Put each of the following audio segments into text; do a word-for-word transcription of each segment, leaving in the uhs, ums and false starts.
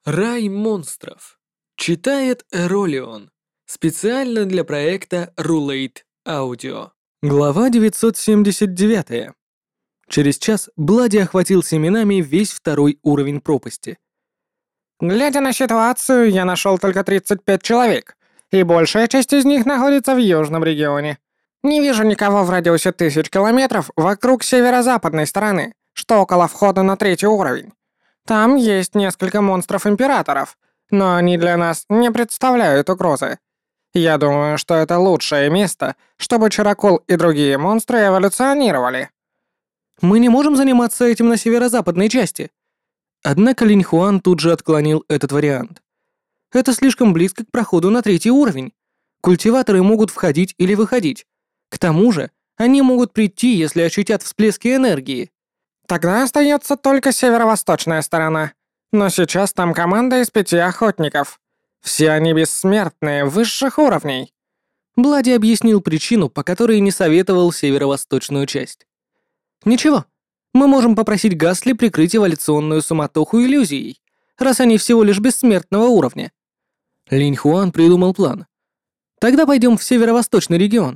Рай монстров. Читает Эролион. Специально для проекта Rulate Audio. Глава девятьсот семьдесят девять. Через час Блади охватил семенами весь второй уровень пропасти. Глядя на ситуацию, я нашел только тридцать пять человек, и большая часть из них находится в южном регионе. Не вижу никого в радиусе тысяч километров вокруг северо-западной стороны, что около входа на третий уровень. Там есть несколько монстров-императоров, но они для нас не представляют угрозы. Я думаю, что это лучшее место, чтобы Чаракол и другие монстры эволюционировали. Мы не можем заниматься этим на северо-западной части. Однако Линь Хуан тут же отклонил этот вариант. Это слишком близко к проходу на третий уровень. Культиваторы могут входить или выходить. К тому же, они могут прийти, если ощутят всплески энергии. Тогда остается только северо-восточная сторона. Но сейчас там команда из пяти охотников. Все они бессмертные, высших уровней. Блади объяснил причину, по которой не советовал северо-восточную часть. Ничего, мы можем попросить Гасли прикрыть эволюционную суматоху иллюзией, раз они всего лишь бессмертного уровня. Линь Хуан придумал план. Тогда пойдем в северо-восточный регион.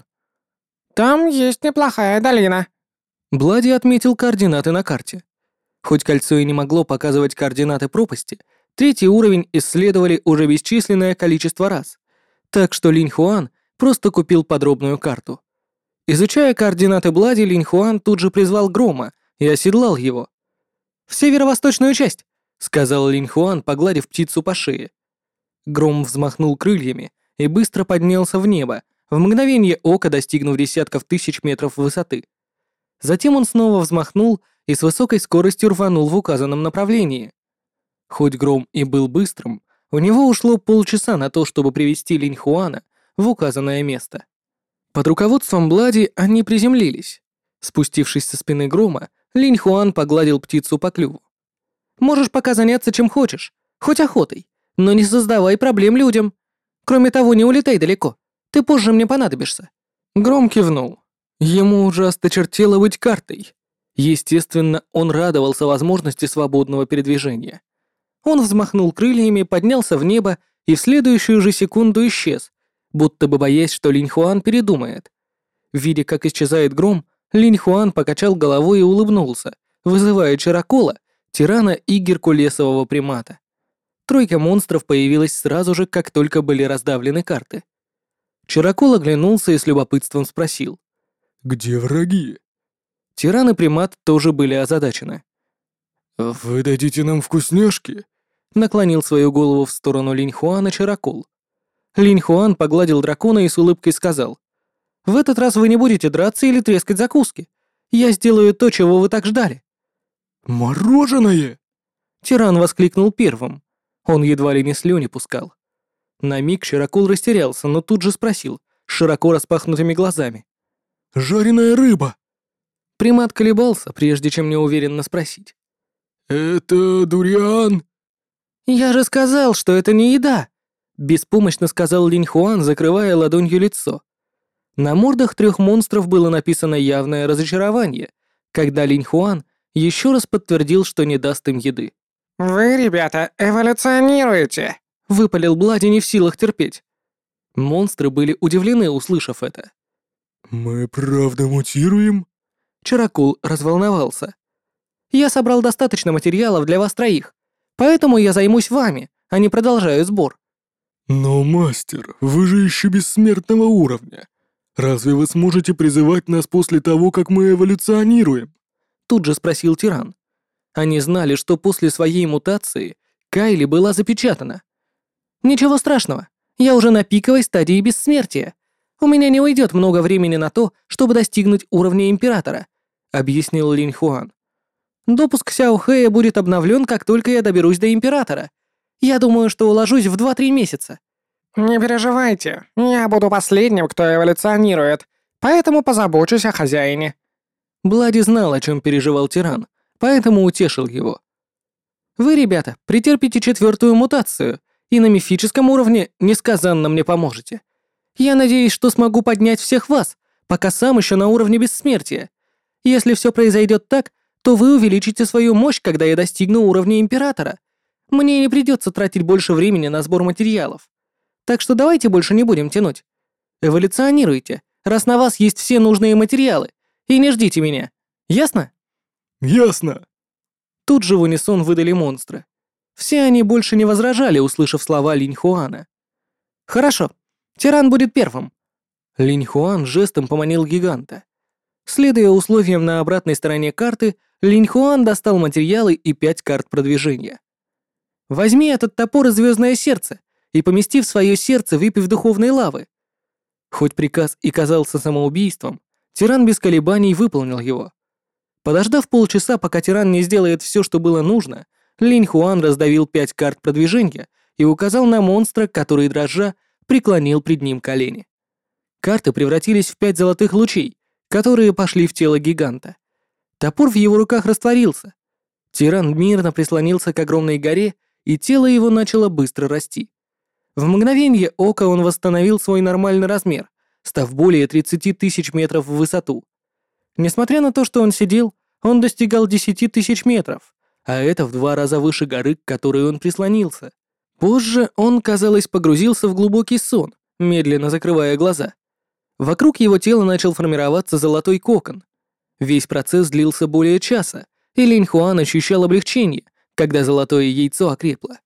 Там есть неплохая долина. Блади отметил координаты на карте. Хоть кольцо и не могло показывать координаты пропасти, третий уровень исследовали уже бесчисленное количество раз, так что Линь Хуан просто купил подробную карту. Изучая координаты Блади, Линь Хуан тут же призвал Грома и оседлал его. «В северо-восточную часть», — сказал Линь Хуан, погладив птицу по шее. Гром взмахнул крыльями и быстро поднялся в небо, в мгновение ока достигнув десятков тысяч метров высоты. Затем он снова взмахнул и с высокой скоростью рванул в указанном направлении. Хоть Гром и был быстрым, у него ушло полчаса на то, чтобы привести Линь Хуана в указанное место. Под руководством Блади они приземлились. Спустившись со спины Грома, Линь Хуан погладил птицу по клюву. «Можешь пока заняться чем хочешь, хоть охотой, но не создавай проблем людям. Кроме того, не улетай далеко, ты позже мне понадобишься». Гром кивнул. Ему уже осточертело быть картой. Естественно, он радовался возможности свободного передвижения. Он взмахнул крыльями, поднялся в небо и в следующую же секунду исчез, будто бы боясь, что Линь Хуан передумает. Видя, как исчезает Гром, Линь Хуан покачал головой и улыбнулся, вызывая Чаракола, тирана и геркулесового примата. Тройка монстров появилась сразу же, как только были раздавлены карты. Чаракол оглянулся и с любопытством спросил: «Где враги?» Тиран и примат тоже были озадачены. «Вы дадите нам вкусняшки?» Наклонил свою голову в сторону Линь Хуана Чаракол. Линь Хуан погладил дракона и с улыбкой сказал: «В этот раз вы не будете драться или трескать закуски. Я сделаю то, чего вы так ждали». «Мороженое!» Тиран воскликнул первым. Он едва ли не слюни пускал. На миг Чаракол растерялся, но тут же спросил, с широко распахнутыми глазами: «Жареная рыба!» Примат колебался, прежде чем неуверенно спросить: «Это дуриан?» «Я же сказал, что это не еда!» Беспомощно сказал Линь Хуан, закрывая ладонью лицо. На мордах трех монстров было написано явное разочарование, когда Линь Хуан еще раз подтвердил, что не даст им еды. «Вы, ребята, эволюционируете!» — выпалил Блади, не в силах терпеть. Монстры были удивлены, услышав это. «Мы правда мутируем?» Чаракул разволновался. «Я собрал достаточно материалов для вас троих, поэтому я займусь вами, а не продолжаю сбор». «Но, мастер, вы же еще бессмертного уровня. Разве вы сможете призывать нас после того, как мы эволюционируем?» Тут же спросил тиран. Они знали, что после своей мутации Кайли была запечатана. «Ничего страшного, я уже на пиковой стадии бессмертия. У меня не уйдет много времени на то, чтобы достигнуть уровня императора», — объяснил Линь Хуан. «Допуск Сяо Хэя будет обновлен, как только я доберусь до императора. Я думаю, что уложусь в два-три месяца». «Не переживайте, я буду последним, кто эволюционирует, поэтому позабочусь о хозяине». Блади знал, о чем переживал тиран, поэтому утешил его. «Вы, ребята, претерпите четвертую мутацию, и на мифическом уровне несказанно мне поможете. Я надеюсь, что смогу поднять всех вас, пока сам еще на уровне бессмертия. Если все произойдет так, то вы увеличите свою мощь, когда я достигну уровня императора. Мне не придется тратить больше времени на сбор материалов. Так что давайте больше не будем тянуть. Эволюционируйте, раз на вас есть все нужные материалы, и не ждите меня. Ясно? Ясно. Тут же в унисон выдали монстры. Все они больше не возражали, услышав слова Линь Хуана. Хорошо, тиран будет первым. Линь Хуан жестом поманил гиганта. Следуя условиям на обратной стороне карты, Линь Хуан достал материалы и пять карт продвижения. Возьми этот топор и звездное сердце и помести в свое сердце, выпив духовной лавы. Хоть приказ и казался самоубийством, тиран без колебаний выполнил его. Подождав полчаса, пока тиран не сделает все, что было нужно, Линь Хуан раздавил пять карт продвижения и указал на монстра, который, дрожа, преклонил пред ним колени. Карты превратились в пять золотых лучей, которые пошли в тело гиганта. Топор в его руках растворился. Тиран мирно прислонился к огромной горе, и тело его начало быстро расти. В мгновение ока он восстановил свой нормальный размер, став более тридцати тысяч метров в высоту. Несмотря на то, что он сидел, он достигал десяти тысяч метров, а это в два раза выше горы, к которой он прислонился. Позже он, казалось, погрузился в глубокий сон, медленно закрывая глаза. Вокруг его тела начал формироваться золотой кокон. Весь процесс длился более часа, и Линь Хуан ощущал облегчение, когда золотое яйцо окрепло.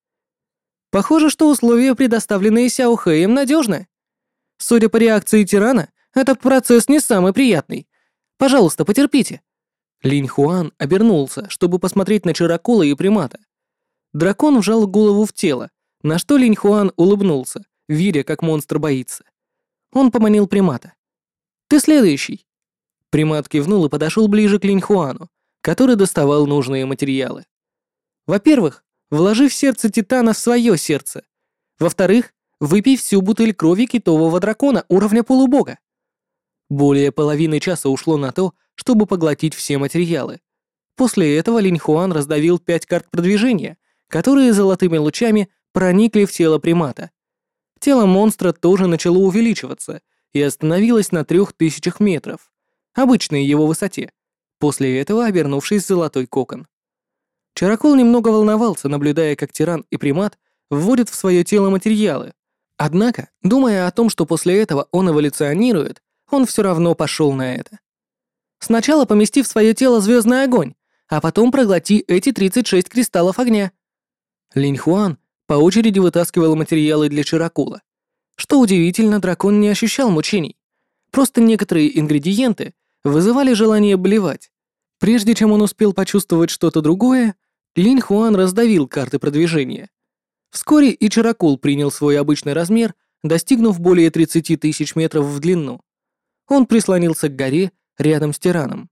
Похоже, что условия, предоставленные Сяо Хэем, надежны. Судя по реакции тирана, этот процесс не самый приятный. Пожалуйста, потерпите. Линь Хуан обернулся, чтобы посмотреть на Чарокола и примата. Дракон вжал голову в тело, на что Линь Хуан улыбнулся, видя, как монстр боится. Он поманил примата. «Ты следующий». Примат кивнул и подошел ближе к Линь Хуану, который доставал нужные материалы. Во-первых, вложи в сердце Титана в свое сердце. Во-вторых, выпей всю бутыль крови китового дракона уровня полубога. Более половины часа ушло на то, чтобы поглотить все материалы. После этого Линь Хуан раздавил пять карт продвижения, которые золотыми лучами проникли в тело примата. Тело монстра тоже начало увеличиваться и остановилось на трех тысячах метров, обычной его высоте, после этого обернувшись в золотой кокон. Чарокол немного волновался, наблюдая, как тиран и примат вводят в свое тело материалы. Однако, думая о том, что после этого он эволюционирует, он все равно пошел на это. Сначала помести в свое тело звездный огонь, а потом проглоти эти тридцать шесть кристаллов огня. Линь Хуан по очереди вытаскивал материалы для Чарокола. Что удивительно, дракон не ощущал мучений. Просто некоторые ингредиенты вызывали желание блевать. Прежде чем он успел почувствовать что-то другое, Линь Хуан раздавил карты продвижения. Вскоре и Чарокол принял свой обычный размер, достигнув более тридцати тысяч метров в длину. Он прислонился к горе рядом с тираном.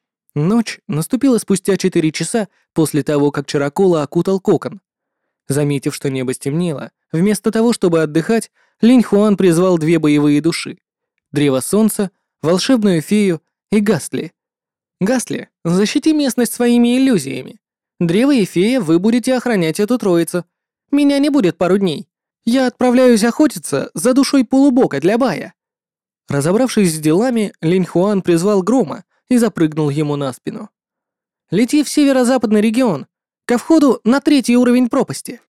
Ночь наступила спустя четыре часа после того, как Чарокола окутал кокон. Заметив, что небо стемнело, вместо того, чтобы отдыхать, Линь Хуан призвал две боевые души — Древо Солнца, Волшебную Фею и Гастли. Гастли, защити местность своими иллюзиями. Древо и Фея, вы будете охранять эту троицу. Меня не будет пару дней. Я отправляюсь охотиться за душой полубога для Бая. Разобравшись с делами, Линь Хуан призвал Грома и запрыгнул ему на спину. Лети в северо-западный регион, ко входу на третий уровень пропасти.